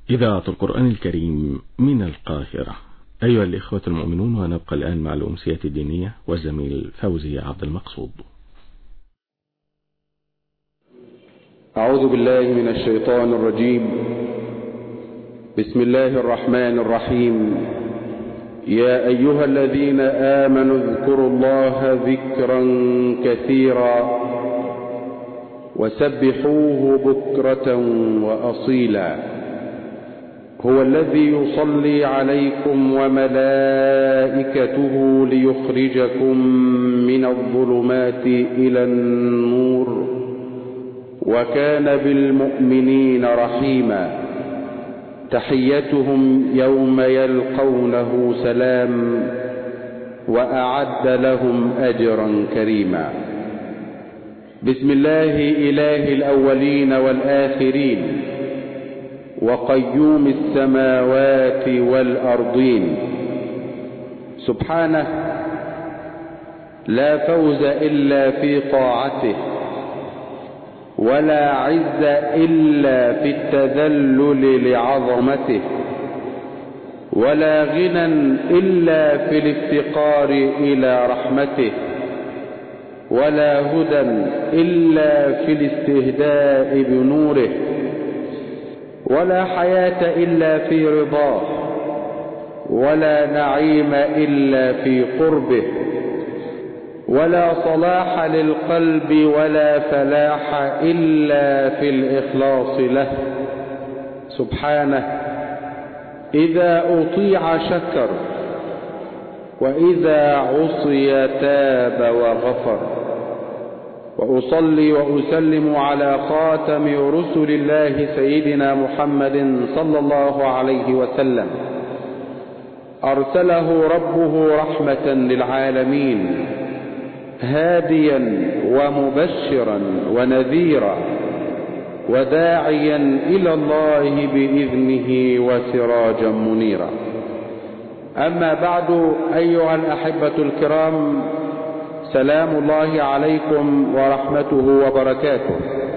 إذاعة القرآن الكريم من القاهرة. أيها الإخوة المؤمنون، ونبقى الآن مع الأمسية الدينية والزميل فوزي عبد المقصود. أعوذ بالله من الشيطان الرجيم. بسم الله الرحمن الرحيم. يا أيها الذين آمنوا اذكروا الله ذكرا كثيرا وسبحوه بكرة وأصيلا. هو الذي يصلي عليكم وملائكته ليخرجكم من الظلمات إلى النور وكان بالمؤمنين رحيما. تحيتهم يوم يلقونه سلام وأعد لهم أجرا كريما. بسم الله إله الأولين والآخرين وقيوم السماوات والأرضين. سبحانه لا فوز إلا في طاعته، ولا عز إلا في التذلل لعظمته، ولا غنى إلا في الافتقار إلى رحمته، ولا هدى إلا في الاستهداء بنوره، ولا حياة إلا في رضاه، ولا نعيم إلا في قربه، ولا صلاح للقلب ولا فلاح إلا في الإخلاص له. سبحانه إذا أطيع شكر، وإذا عصي تاب وغفر. وأصلي وأسلم على خاتم رسل الله سيدنا محمد صلى الله عليه وسلم، أرسله ربه رحمة للعالمين، هاديا ومبشرا ونذيرا، وداعيا إلى الله بإذنه وسراجا منيرا. أما بعد، أيها الأحبة الكرام، سلام الله عليكم ورحمته وبركاته.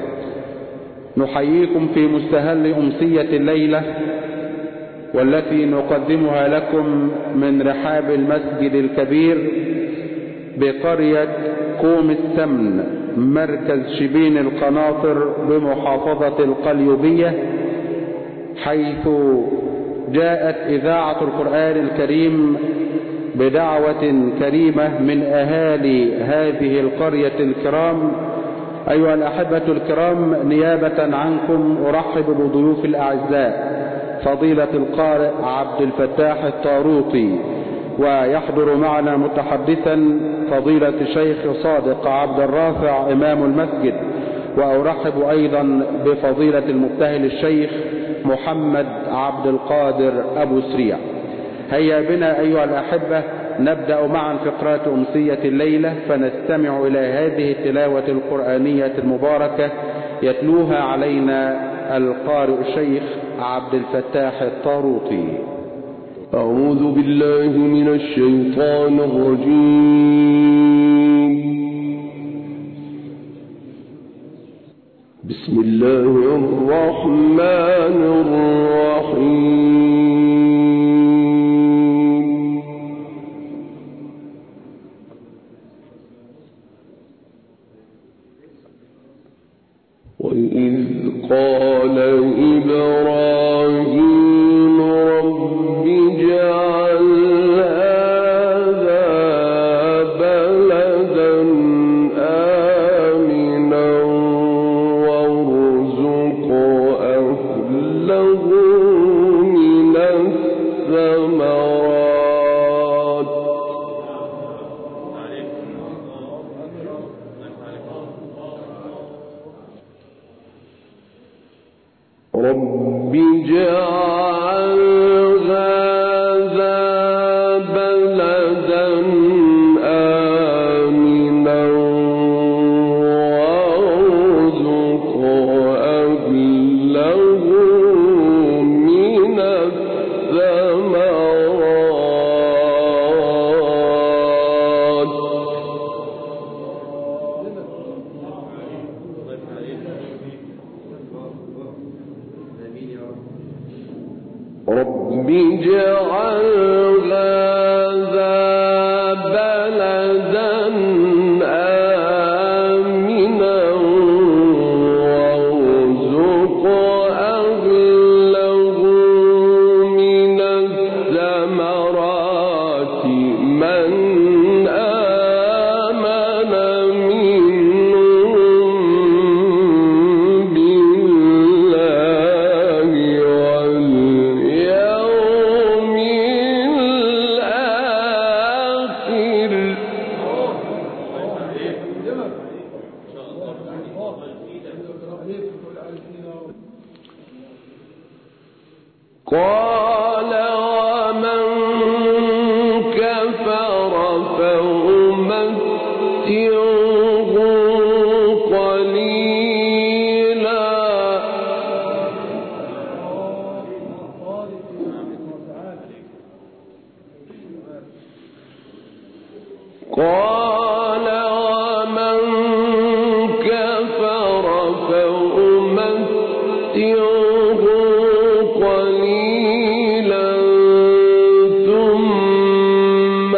نحييكم في مستهل أمسية الليلة، والتي نقدمها لكم من رحاب المسجد الكبير بقرية كوم السمن، مركز شبين القناطر بمحافظة القليوبية، حيث جاءت إذاعة القرآن الكريم بدعوة كريمة من أهالي هذه القرية الكرام. أيها الأحبة الكرام، نيابة عنكم أرحب بضيوف الأعزاء فضيلة القارئ عبد الفتاح الطاروطي، ويحضر معنا متحدثا فضيلة الشيخ صادق عبد الرافع إمام المسجد، وأرحب أيضا بفضيلة المبتهل الشيخ محمد عبد القادر أبو سريع. هيا بنا أيها الأحبة نبدأ معا فقرات أمسية الليلة، فنستمع إلى هذه التلاوة القرآنية المباركة يتلوها علينا القارئ الشيخ عبد الفتاح الطاروطي. أعوذ بالله من الشيطان الرجيم. بسم الله الرحمن الرحيم. وإذ قال إبراهيم رب اجعل هذا بلدا آمنا وارزق أهله من الثمرات. رب اجعل هذا بلدا آمنا وارزق أهله من الثمرات. رب اجعل هذا بلدا آمنا وارزق أهله من الثمرات من آمن منهم بالله واليوم الآخر. قال ومن كفر فأمتعه قليلا قال ومن كفر فأمتعه قليلا ثم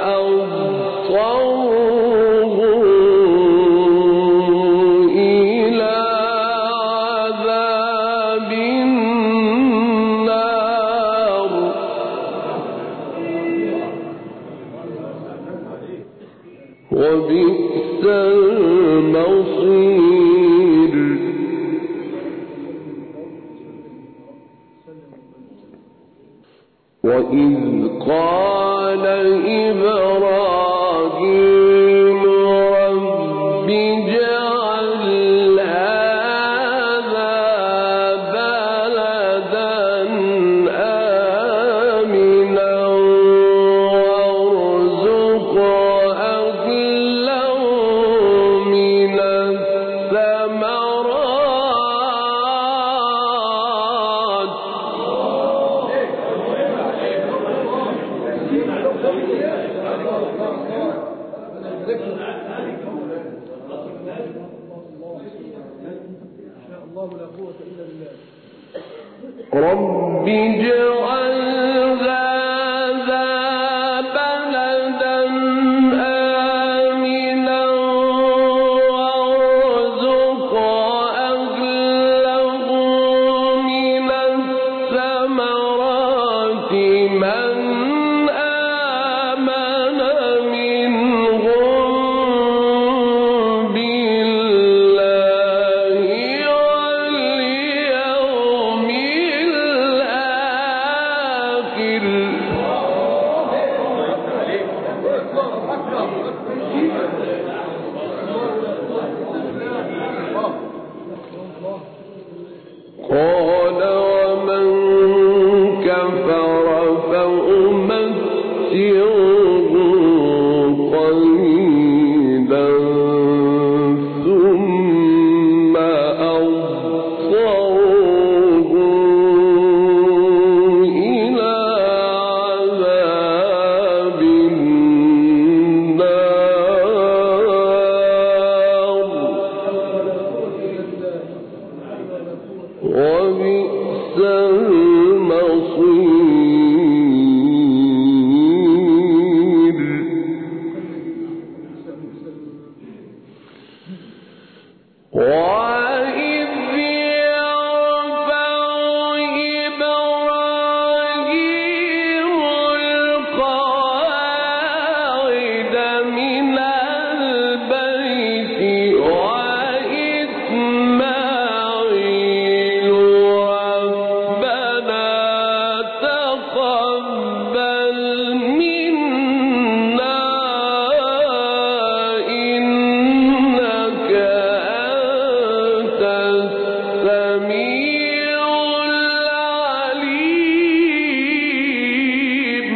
أضطره إلى عذاب النار وبئس المصير. وإذ قال إبراهيم رب اجعل هذا بلدا آمنا وارزق أهله من الثمرات رب اجعل هذا بلدا آمنا وارزق أهله من الثمرات من آمن منهم بالله واليوم الآخر. قال ومن كفر فأمتعه قليلا ثم أضطره إلى عذاب النار وبئس المصير. وإذ يرفع إبراهيم القواعد من البيت وإسماعيل ربنا تقبل منا إنك أنت السميع العليم.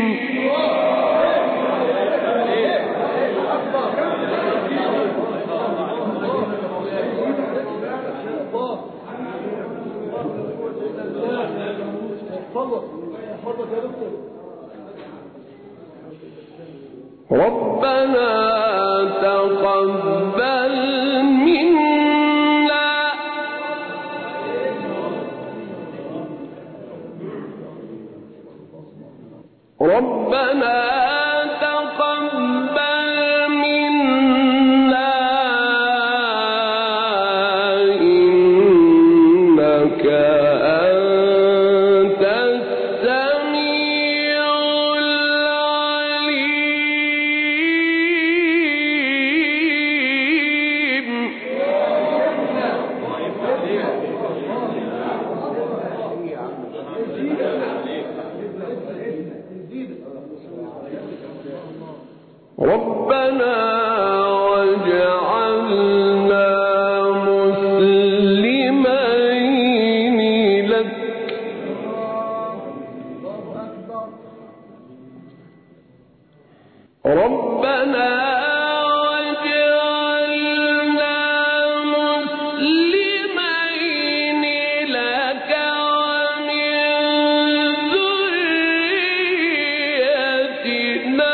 ربنا تقبل منا ربنا تقبل منا إنك أنت السميع العليم ربنا واجعلنا مسلمين لك ربنا واجعلنا مسلمين لك ومن ذريتنا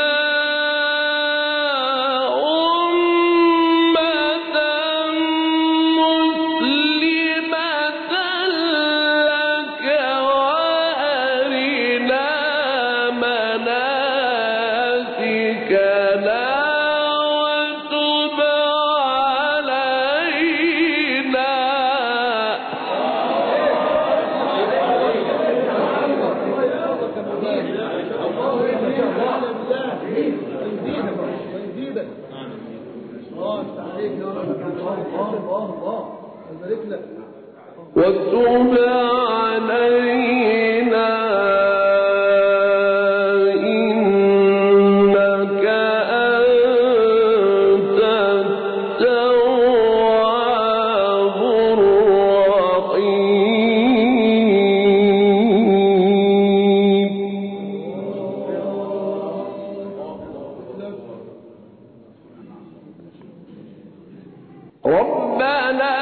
وتب علينا إنك أنت التواب الرحيم ربنا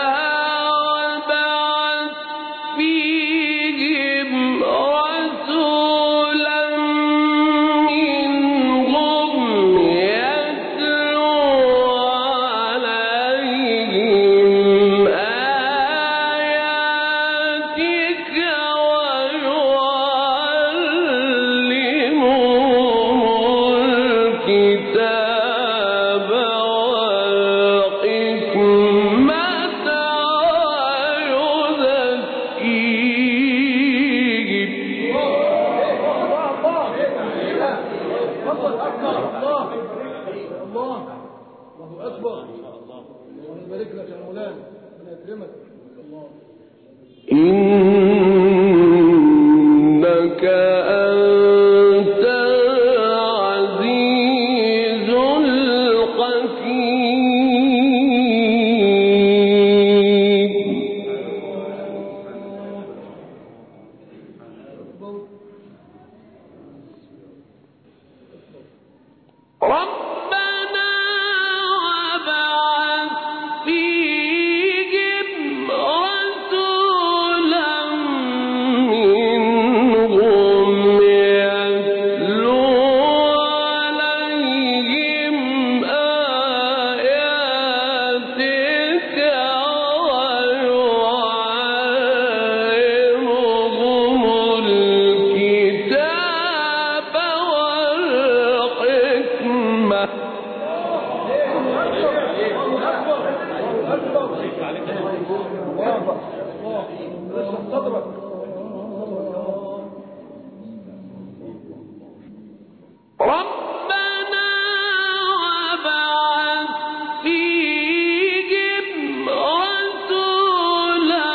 إنك أنت العزيز الحكيم ربنا وابعث فيهم رسولا منهم يتلو عليهم آياتك ويعلمهم الكتاب والحكمة ربنا وابعث فيهم رسولا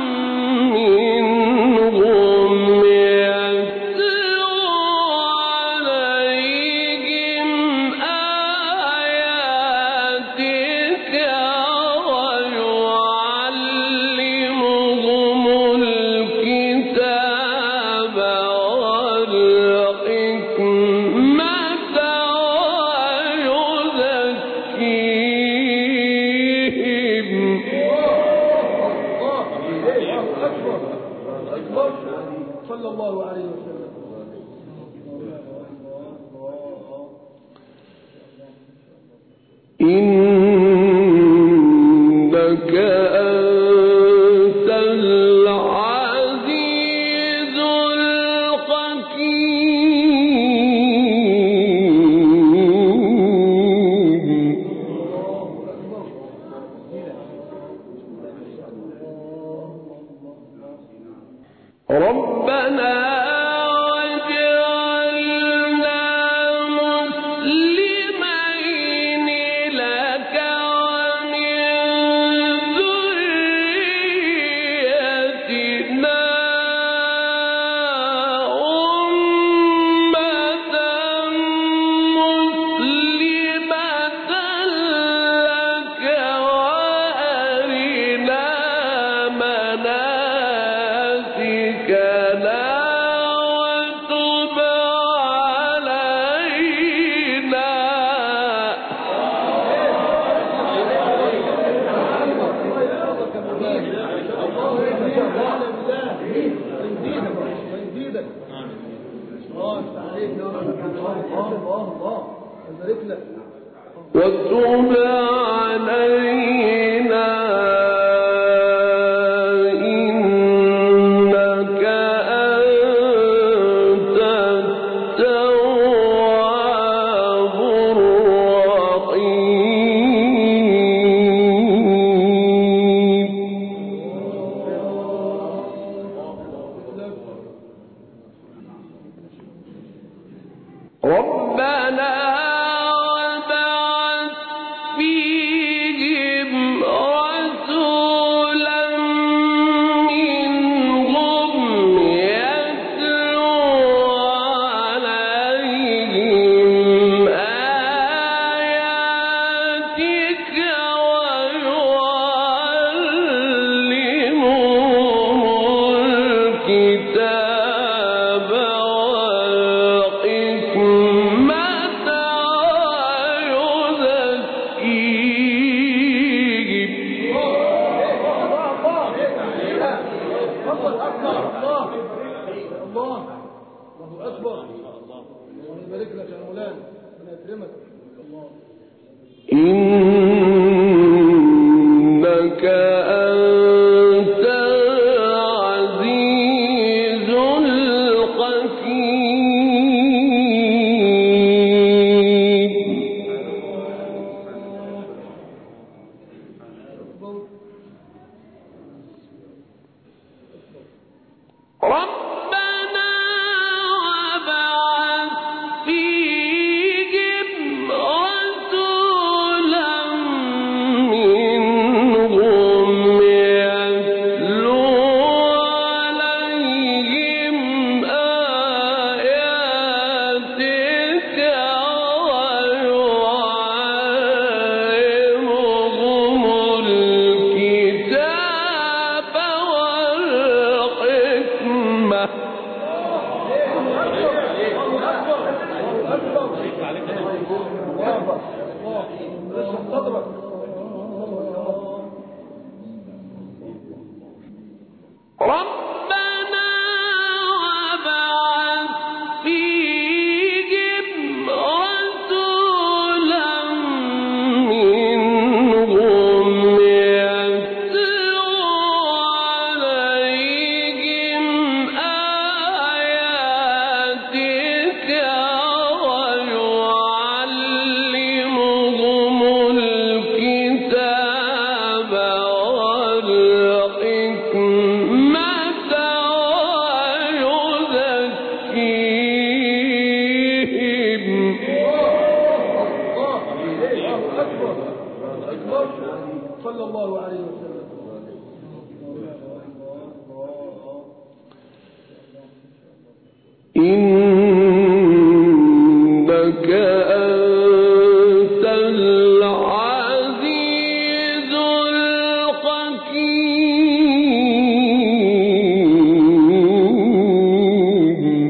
منهم يتلو عليهم آياتك ويعلمهم الكتاب والحكمة ويزكيهم صلى الله عليه وسلم. إنك أنت العزيز الحكيم. وتب علينا إنك أنت التواب الرحيم. ربنا إنك أنت العزيز الحكيم. ربنا وابعث فيهم رسولا منهم يتلو عليهم آياتك ويعلمهم الكتاب والحكمة. ربنا وابعث فيهم رسولا منهم يتلو عليهم آياتك ويعلمهم الكتاب والحكمة ويزكيهم. صلى الله عليه وسلم. إنك أنت العزيز الحكيم.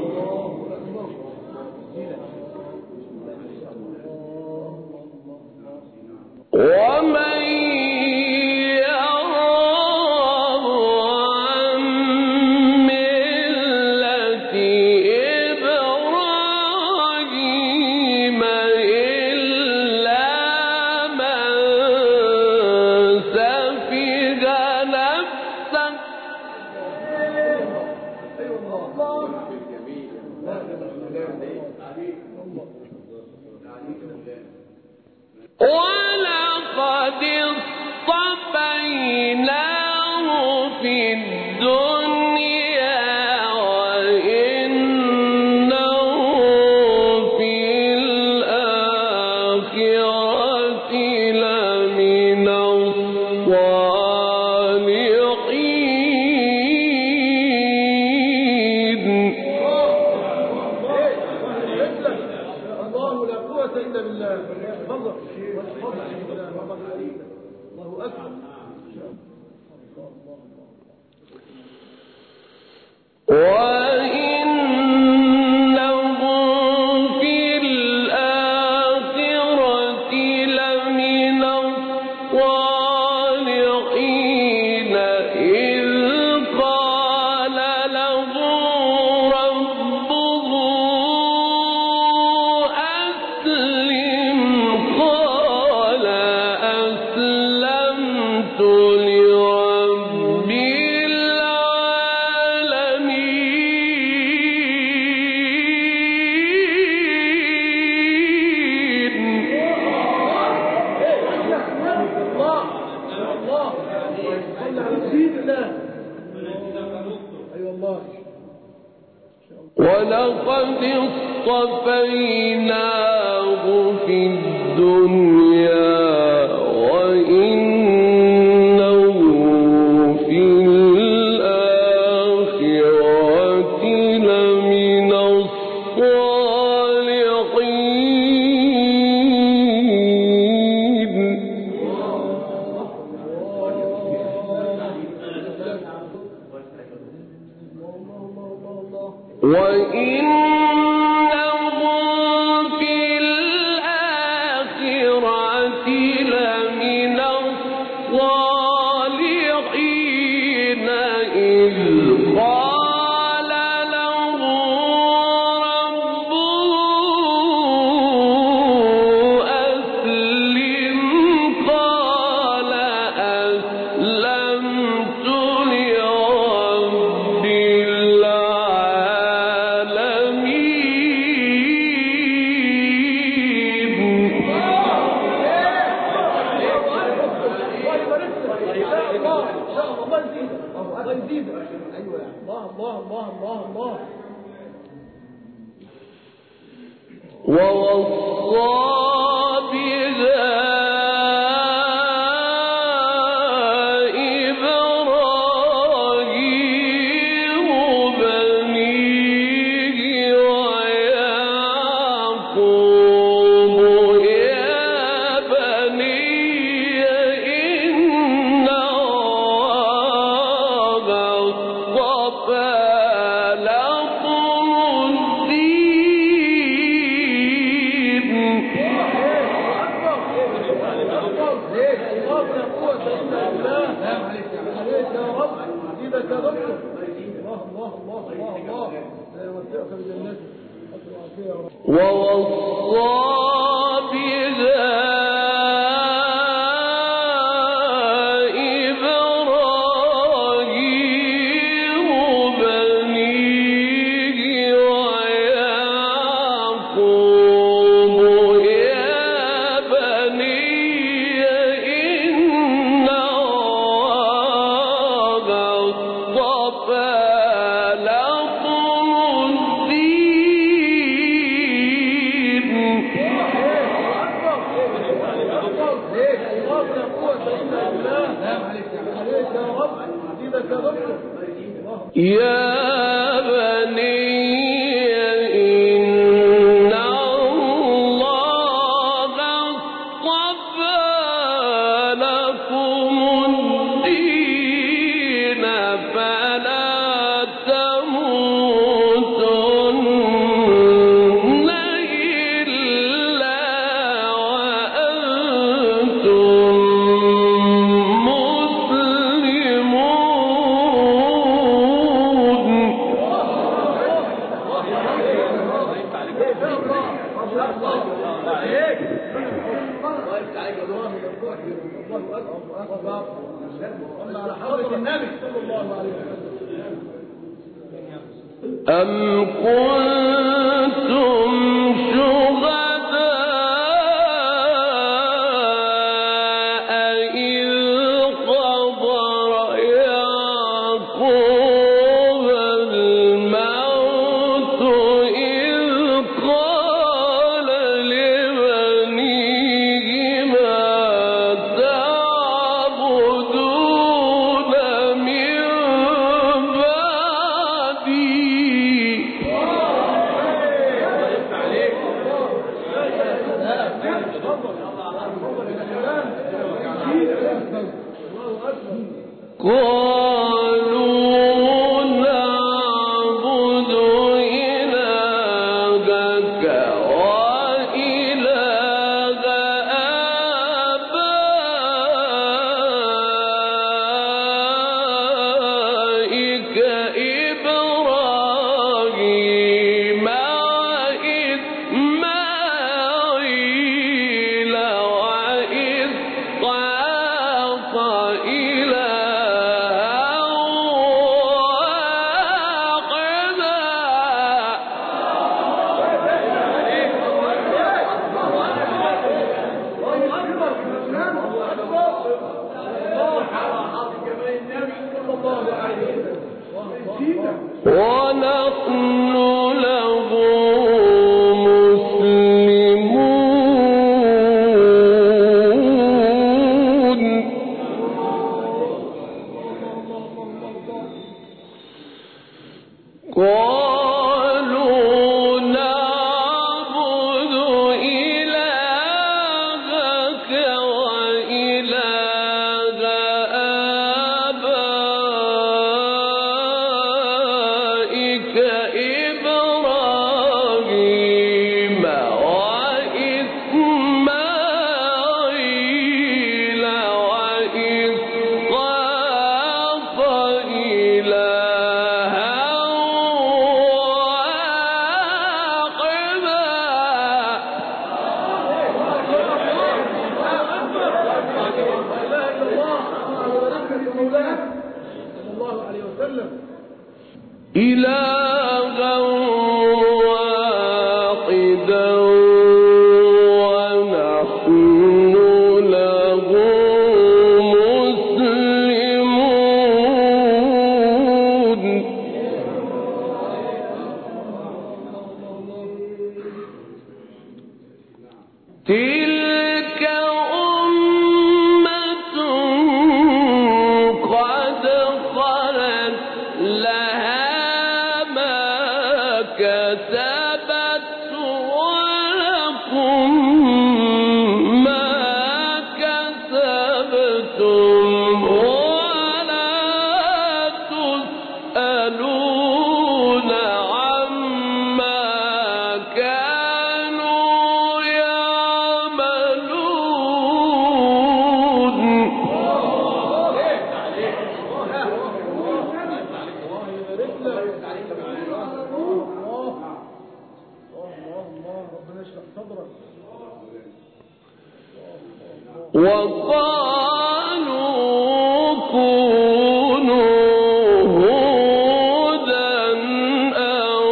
ومن يرغب عن ملة إبراهيم إلا من سفه نفسه ولقد اصطفيناه في الدنيا ولقد اصطفيناه في الدنيا وإنه في الآخرة لمن الصالحين. وإنه في الآخرة لمن الصالحين إذ قال له ربه أسلم قال أسلمت لرب ووصى بها إبراهيم بنيه ويعقوب يا بني إن الله اصطفى لكم الدين. ووصى بها إبراهيم بنيه ويعقوب يا بني إن الله اصطفى لكم الدين. يا بني إن الله اصطفى لكم الدين فلا تموتن إلا وأنتم أم كنتم شهداء إذ حضر يعقوب الموت إذ قال لبنيه ما تعبدون من بعدي. قالوا نعبد إلهك وإله آبائك إبراهيم وإسماعيل وإسحاق ونحن تلك أمة قد خلت لها ما كسبت ولكم ما كسبتم ولا تسألون عما كانوا يعملون. وقالوا كونوا هودا أو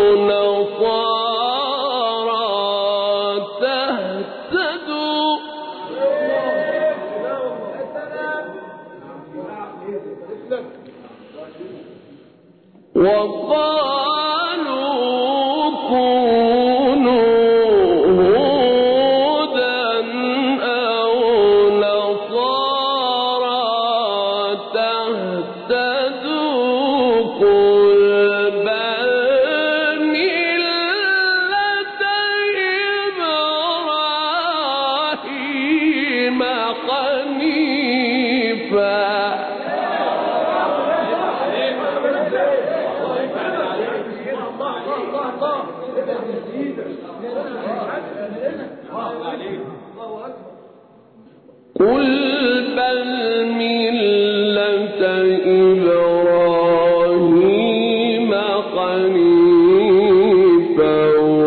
نصارى تهتدوا. وقالوا كونوا هودا أو نصارى تهتدوا. قل بل ملة إبراهيم حنيفا. قل بل ملة إبراهيم حنيفا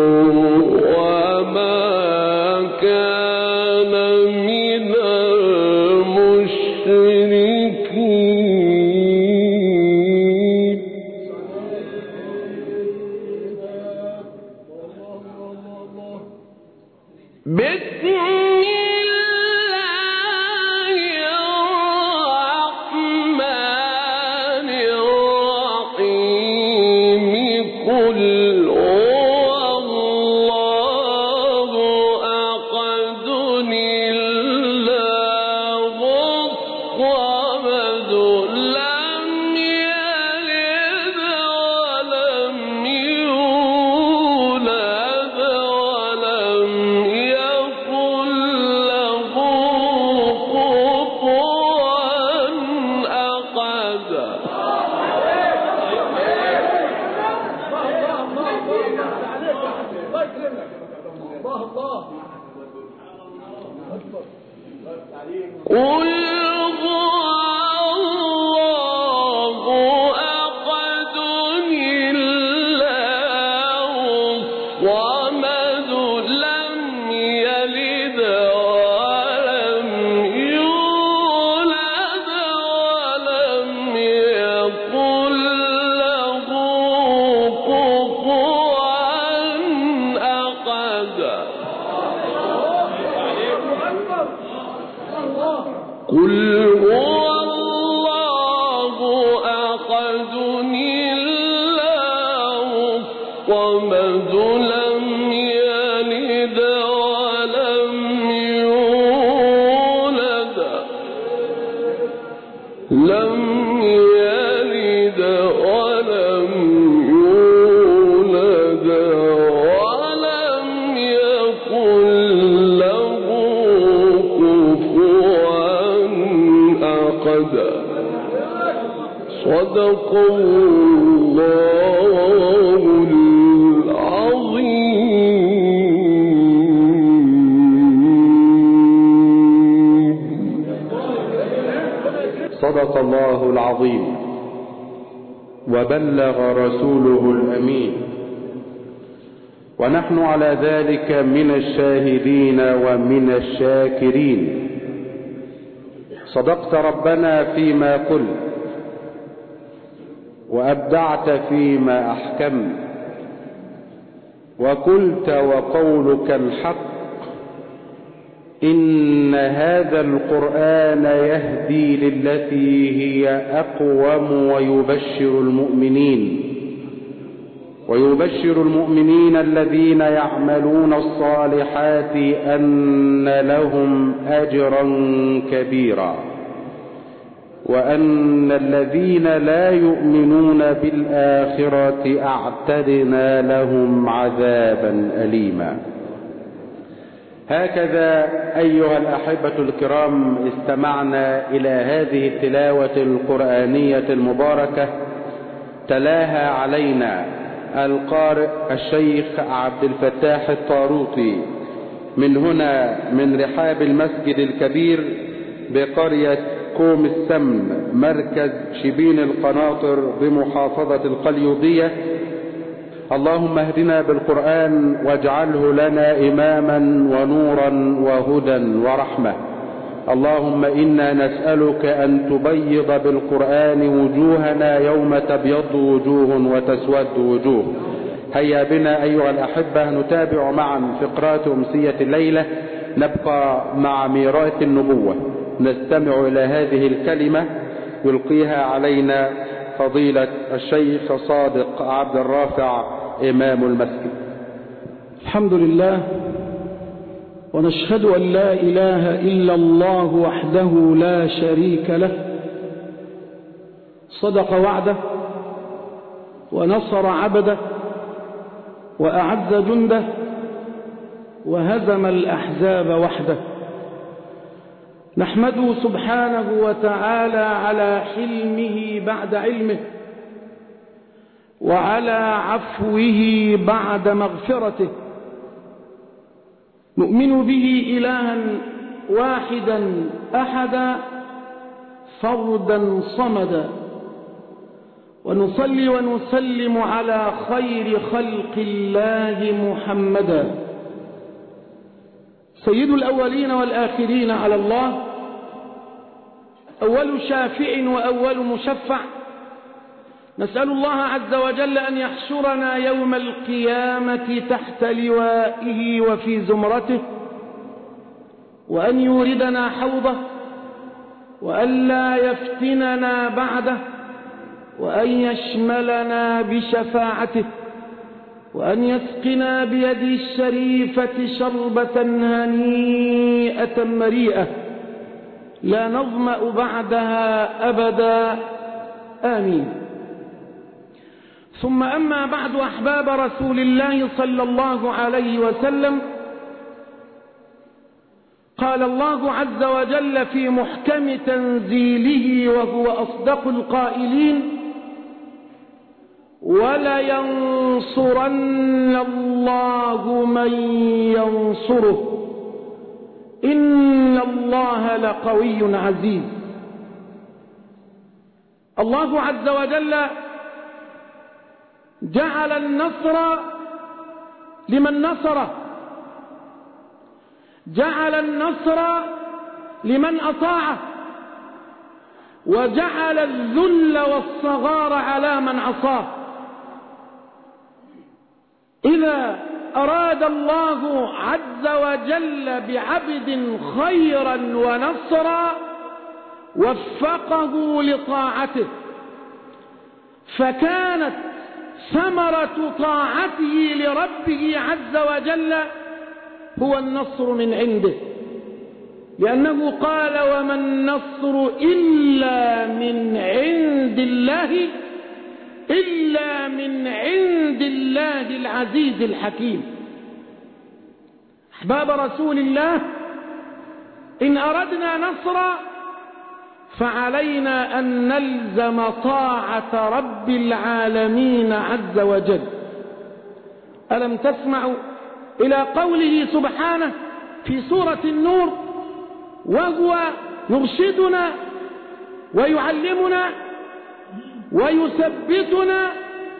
وما كان من المشركين. بسم الله الرحمن الرحيم. قل هو الله أحد الله الصمد لم يلد ولم يولد ولم يكن له كفوا أحد. قل هو الله أحد الله الصمد لم يلد ولم يولد ولم يكن له كفوا أحد. قل هو الله أحد الله الصمد لم يلد ولم يولد ولم يكن له كفوا أحد. صدق الله العظيم. صدق الله العظيم وبلغ رسوله الأمين، ونحن على ذلك من الشاهدين ومن الشاكرين. صدقت ربنا فيما قلت وأبدعت فيما أحكمت، وقلت وقولك الحق. إن هذا القرآن يهدي للتي هي أقوم ويبشر المؤمنين ويبشر المؤمنين الذين يعملون الصالحات أن لهم أجرا كبيرا، وأن الذين لا يؤمنون بالآخرة أعتدنا لهم عذابا أليما. هكذا أيها الأحبة الكرام استمعنا إلى هذه التلاوة القرآنية المباركة، تلاها علينا القارئ الشيخ عبد الفتاح الطاروطي من هنا من رحاب المسجد الكبير بقرية كوم السمن مركز شبين القناطر بمحافظة القليوبية. اللهم اهدنا بالقرآن واجعله لنا إماما ونورا وهدى ورحمة. اللهم إنا نسألك أن تبيض بالقرآن وجوهنا يوم تبيض وجوه وتسود وجوه. هيا بنا أيها الأحبة نتابع معا فقرات أمسية الليلة، نبقى مع ميراث النبوة. نستمع إلى هذه الكلمة يلقيها علينا فضيلة الشيخ صادق عبد الرافع إمام المسجد. الحمد لله، ونشهد أن لا إله إلا الله وحده لا شريك له، صدق وعده ونصر عبده وأعز جنده وهزم الأحزاب وحده. نحمده سبحانه وتعالى على حلمه بعد علمه، وعلى عفوه بعد مغفرته. نؤمن به إلها واحدا أحدا فردا صمدا، ونصلي ونسلم على خير خلق الله محمدا سيد الأولين والآخرين على الله، أول شافع وأول مشفع. نسأل الله عز وجل أن يحشرنا يوم القيامة تحت لوائه وفي زمرته، وأن يوردنا حوضه، وأن لا يفتننا بعده، وأن يشملنا بشفاعته، وأن يسقنا بيده الشريفة شربة هنيئة مريئة لا نظمأ بعدها أبدا، آمين. ثم أما بعد، أحباب رسول الله صلى الله عليه وسلم، قال الله عز وجل في محكم تنزيله وهو أصدق القائلين: ولينصرن الله من ينصره إن الله لقوي عزيز. الله عز وجل جعل النصر لمن نصره، جعل النصر لمن أطاعه، وجعل الذل والصغار على من عصاه. إذا أراد الله عز وجل بعبد خيرا ونصرا وفقه لطاعته، فكانت ثمرة طاعته لربه عز وجل هو النصر من عنده، لأنه قال: وما النصر إلا من عند الله، إلا من عند الله العزيز الحكيم. أحباب رسول الله، إن أردنا نصرا فعلينا أن نلزم طاعة رب العالمين عز وجل. ألم تسمعوا إلى قوله سبحانه في سورة النور وهو يرشدنا ويعلمنا ويثبتنا؟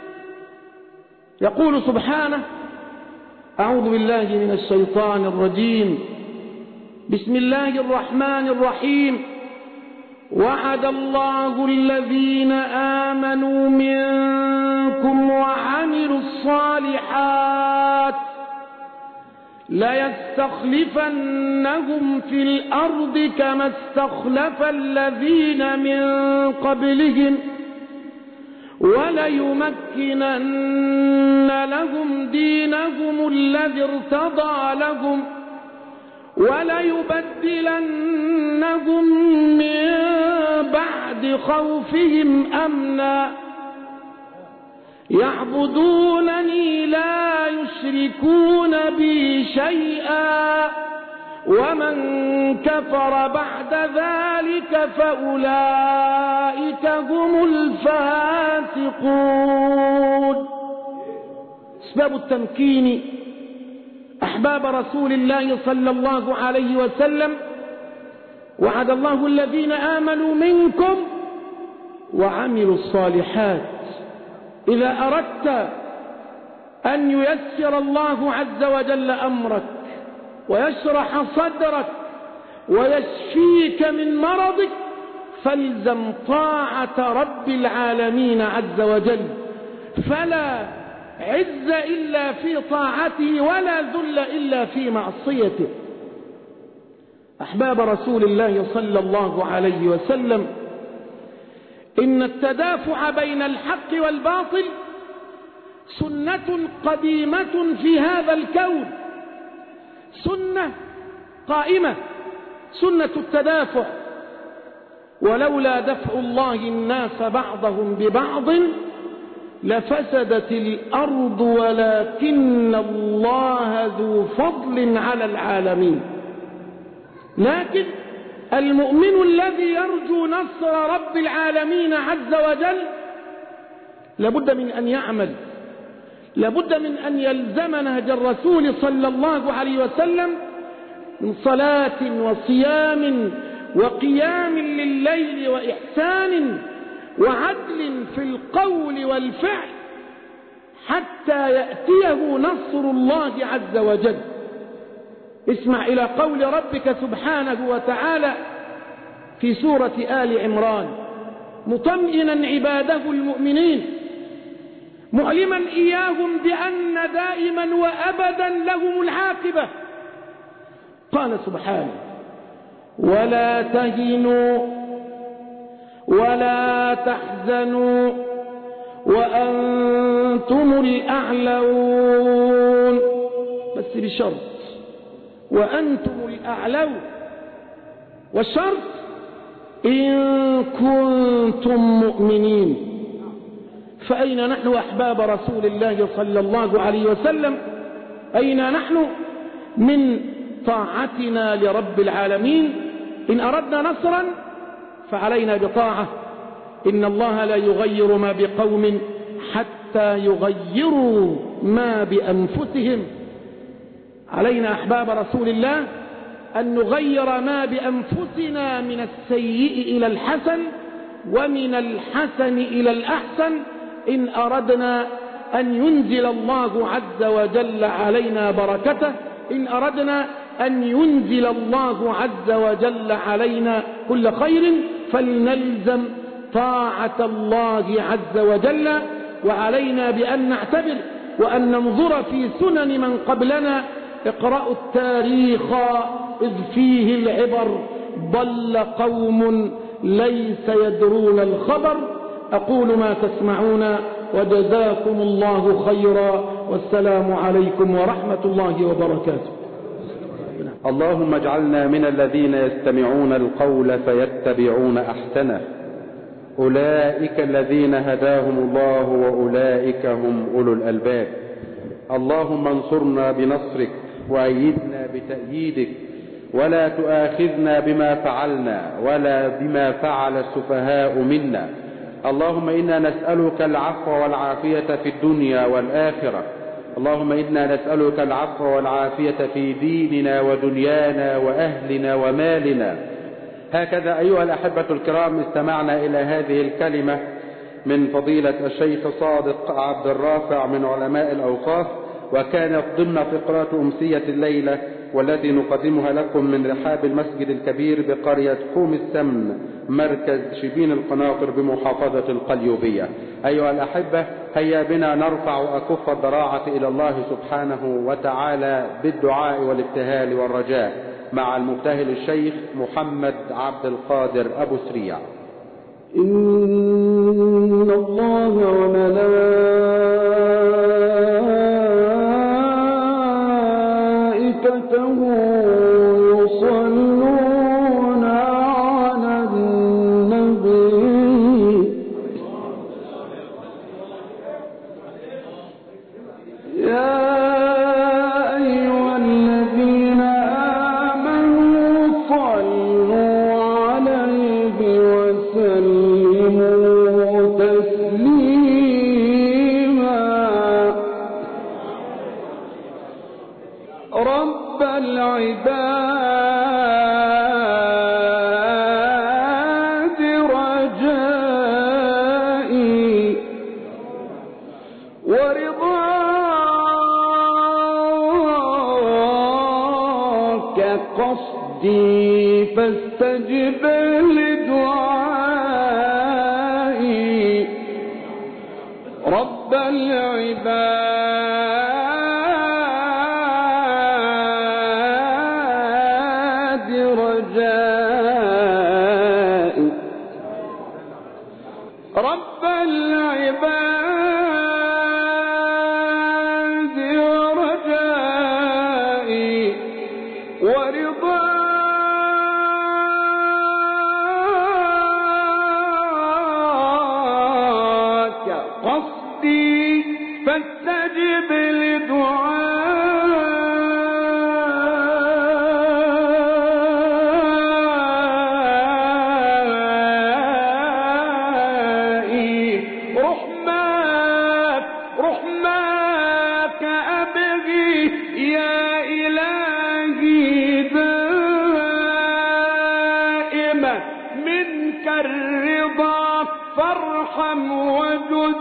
يقول سبحانه: أعوذ بالله من الشيطان الرجيم، بسم الله الرحمن الرحيم: وعد الله الذين آمنوا منكم وعملوا الصالحات ليستخلفنهم في الأرض كما استخلف الذين من قبلهم وليمكنن الذي ارتضى لهم وليبدلنهم من بعد خوفهم أمنا يعبدونني لا يشركون بي شيئا ومن كفر بعد ذلك فأولئك هم الفاسقون. أسباب التمكين أحباب رسول الله صلى الله عليه وسلم: وعد الله الذين آمنوا منكم وعملوا الصالحات. إذا أردت أن ييسر الله عز وجل أمرك ويشرح صدرك ويشفيك من مرضك فالزم طاعة رب العالمين عز وجل، فلا عز إلا في طاعته ولا ذل إلا في معصيته. أحباب رسول الله صلى الله عليه وسلم، إن التدافع بين الحق والباطل سنة قديمة في هذا الكون، سنة قائمة، سنة التدافع. ولولا دفع الله الناس بعضهم ببعض لفسدت الأرض ولكن الله ذو فضل على العالمين. لكن المؤمن الذي يرجو نصر رب العالمين عز وجل لابد من أن يعمل، لابد من أن يلزم نهج الرسول صلى الله عليه وسلم من صلاة وصيام وقيام لليل وإحسان وعدل في القول والفعل حتى يأتيه نصر الله عز وجل. اسمع إلى قول ربك سبحانه وتعالى في سورة آل عمران مطمئنا عباده المؤمنين معلما إياهم بأن دائما وأبدا لهم العاقبة. قال سبحانه: ولا تهنوا ولا تحزنوا وأنتم الأعلون، بس بشرط وأنتم الأعلون، والشرط إن كنتم مؤمنين. فأين نحن أحباب رسول الله صلى الله عليه وسلم؟ أين نحن من طاعتنا لرب العالمين؟ إن أردنا نصرا فعلينا بطاعة. إن الله لا يغير ما بقوم حتى يغيروا ما بأنفسهم. علينا أحباب رسول الله أن نغير ما بأنفسنا من السيء إلى الحسن ومن الحسن إلى الأحسن إن أردنا أن ينزل الله عز وجل علينا بركته، إن أردنا أن ينزل الله عز وجل علينا كل خير فلنلزم طاعة الله عز وجل. وعلينا بأن نعتبر وأن ننظر في سنن من قبلنا. اقرأوا التاريخ إذ فيه العبر، ضل قوم ليس يدرون الخبر. أقول ما تسمعون وجزاكم الله خيرا، والسلام عليكم ورحمة الله وبركاته. اللهم اجعلنا من الذين يستمعون القول فيتبعون أحسنه، أولئك الذين هداهم الله وأولئك هم أولو الألباب. اللهم انصرنا بنصرك وأيدنا بتأييدك، ولا تؤاخذنا بما فعلنا ولا بما فعل السفهاء منا. اللهم إنا نسألك العفو والعافية في الدنيا والآخرة. اللهم إنا نسألك العفو والعافية في ديننا ودنيانا وأهلنا ومالنا. هكذا أيها الأحبة الكرام استمعنا إلى هذه الكلمة من فضيلة الشيخ صادق عبد الرافع من علماء الأوقاف، وكانت ضمن فقرات أمسية الليلة والتي نقدمها لكم من رحاب المسجد الكبير بقرية حوم السمن مركز شبين القناطر بمحافظة القليوبية. أيها الأحبة، هيا بنا نرفع أكف الضراعة إلى الله سبحانه وتعالى بالدعاء والابتهال والرجاء مع المبتهل الشيخ محمد عبد القادر أبو سريع. إن الله قصدي فاستجب لدعائي رب العباد رجائي رب العباد رجائي ورضاك قصدي فاستجب لدعائي رحماك أبغي يا إلهي دائما منك الرضا فارحم وجد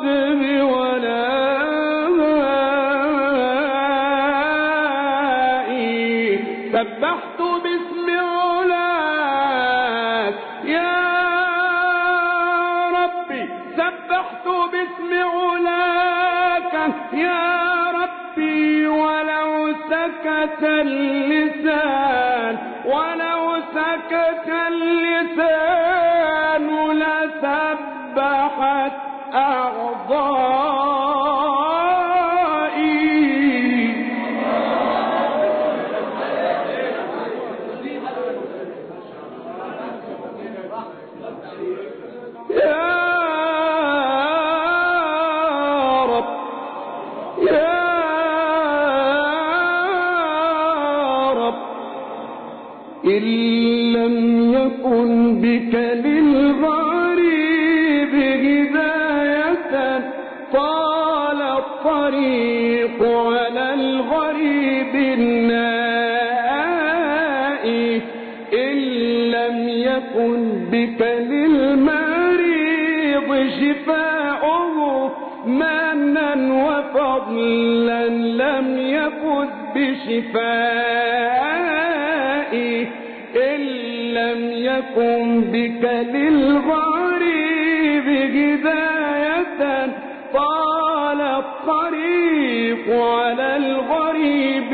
بولائي سبحت باسم علاك يا ربي سبحت باسم علاك يا ربي ولو سكت اللسان لسبحت أعضائي يا رب يا رب إن لم يكن بك للغريب هداية طال الطريق على الغريب النائي إن لم يكن بك للمريض شفاؤه منا وفضلا لم يفز بشفائي إن لم يكن بك للغريب هداية طال الطريق على الغريب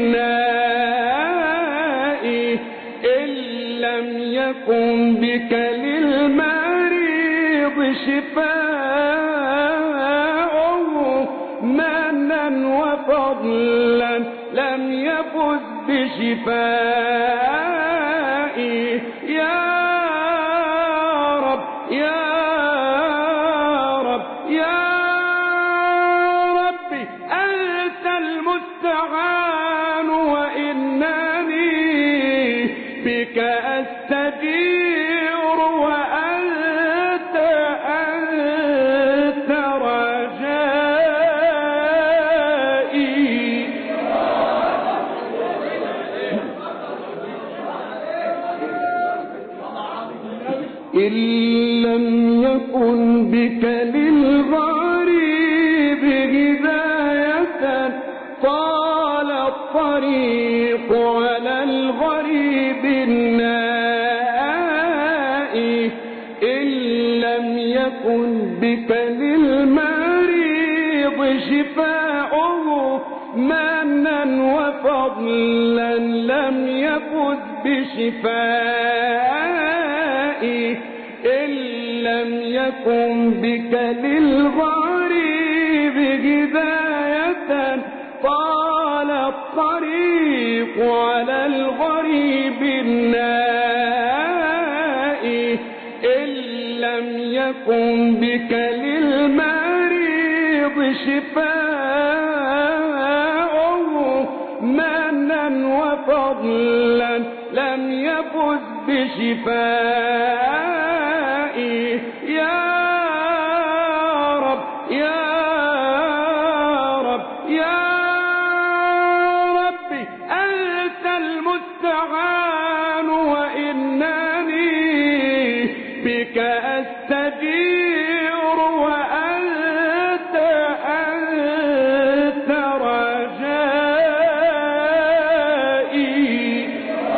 النائي إن لم يكن بك للمريض شفاؤه منا وفضلا لم يفز بشفائي يا رب يا رب يا ربي أنت المستعان وإنني بك أستجير وأنت رجائي إن لم يكن بك للغريب هداية طال الطريق على الغريب النائي إن لم يكن بك للمريض شفاؤه منا وفضلا لم يفز بشفائي إن لم يكن بك للغريب هداية طال الطريق على الغريب النائي إن لم يكن بك للمريض شفاء فضلا لم يفز بشفائي يا رب يا رب يا ربي أنت المستعان وإنني بك أستجير وأنت رجائي.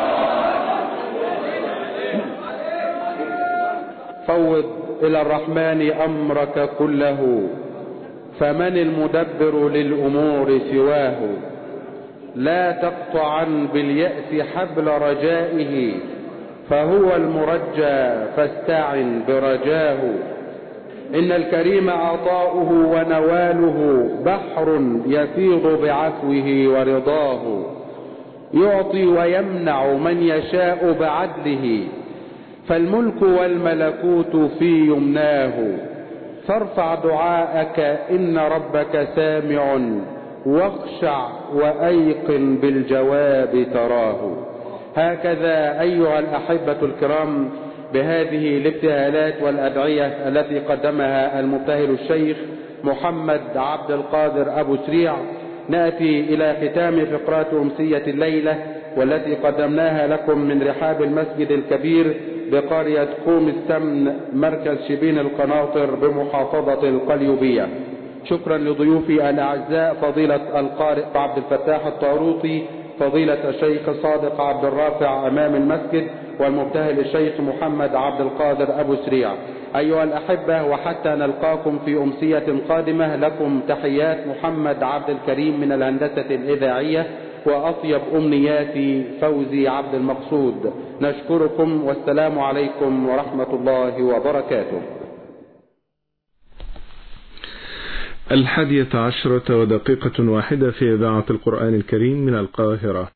فوض إلى الرحمن أمرك كله فمن المدبر للأمور سواه. لا تقطعن باليأس حبل رجائه فهو المرجى فاستعن برجاه. إن الكريم عطاؤه ونواله بحر يفيض بعفوه ورضاه. يعطي ويمنع من يشاء بعدله فالملك والملكوت في يمناه. فارفع دعاءك إن ربك سامع واخشع وأيقن بالجواب تراه. هكذا أيها الأحبة الكرام بهذه الابتهالات والأدعية التي قدمها المبتهل الشيخ محمد عبد القادر أبو سريع نأتي إلى ختام فقرات أمسية الليلة والتي قدمناها لكم من رحاب المسجد الكبير بقرية قوم السمن مركز شبين القناطر بمحافظة القليوبية. شكرا لضيوفي الأعزاء فضيلة القارئ عبد الفتاح الطاروطي، فضيلة الشيخ صادق عبد الرافع أمام المسجد، والمبتهل الشيخ محمد عبد القادر أبو سريع. أيها الأحبة وحتى نلقاكم في أمسية قادمة لكم تحيات محمد عبد الكريم من الهندسة الإذاعية وأطيب أمنياتي فوزي عبد المقصود. نشكركم والسلام عليكم ورحمة الله وبركاته. 11:01 في إذاعة القرآن الكريم من القاهرة.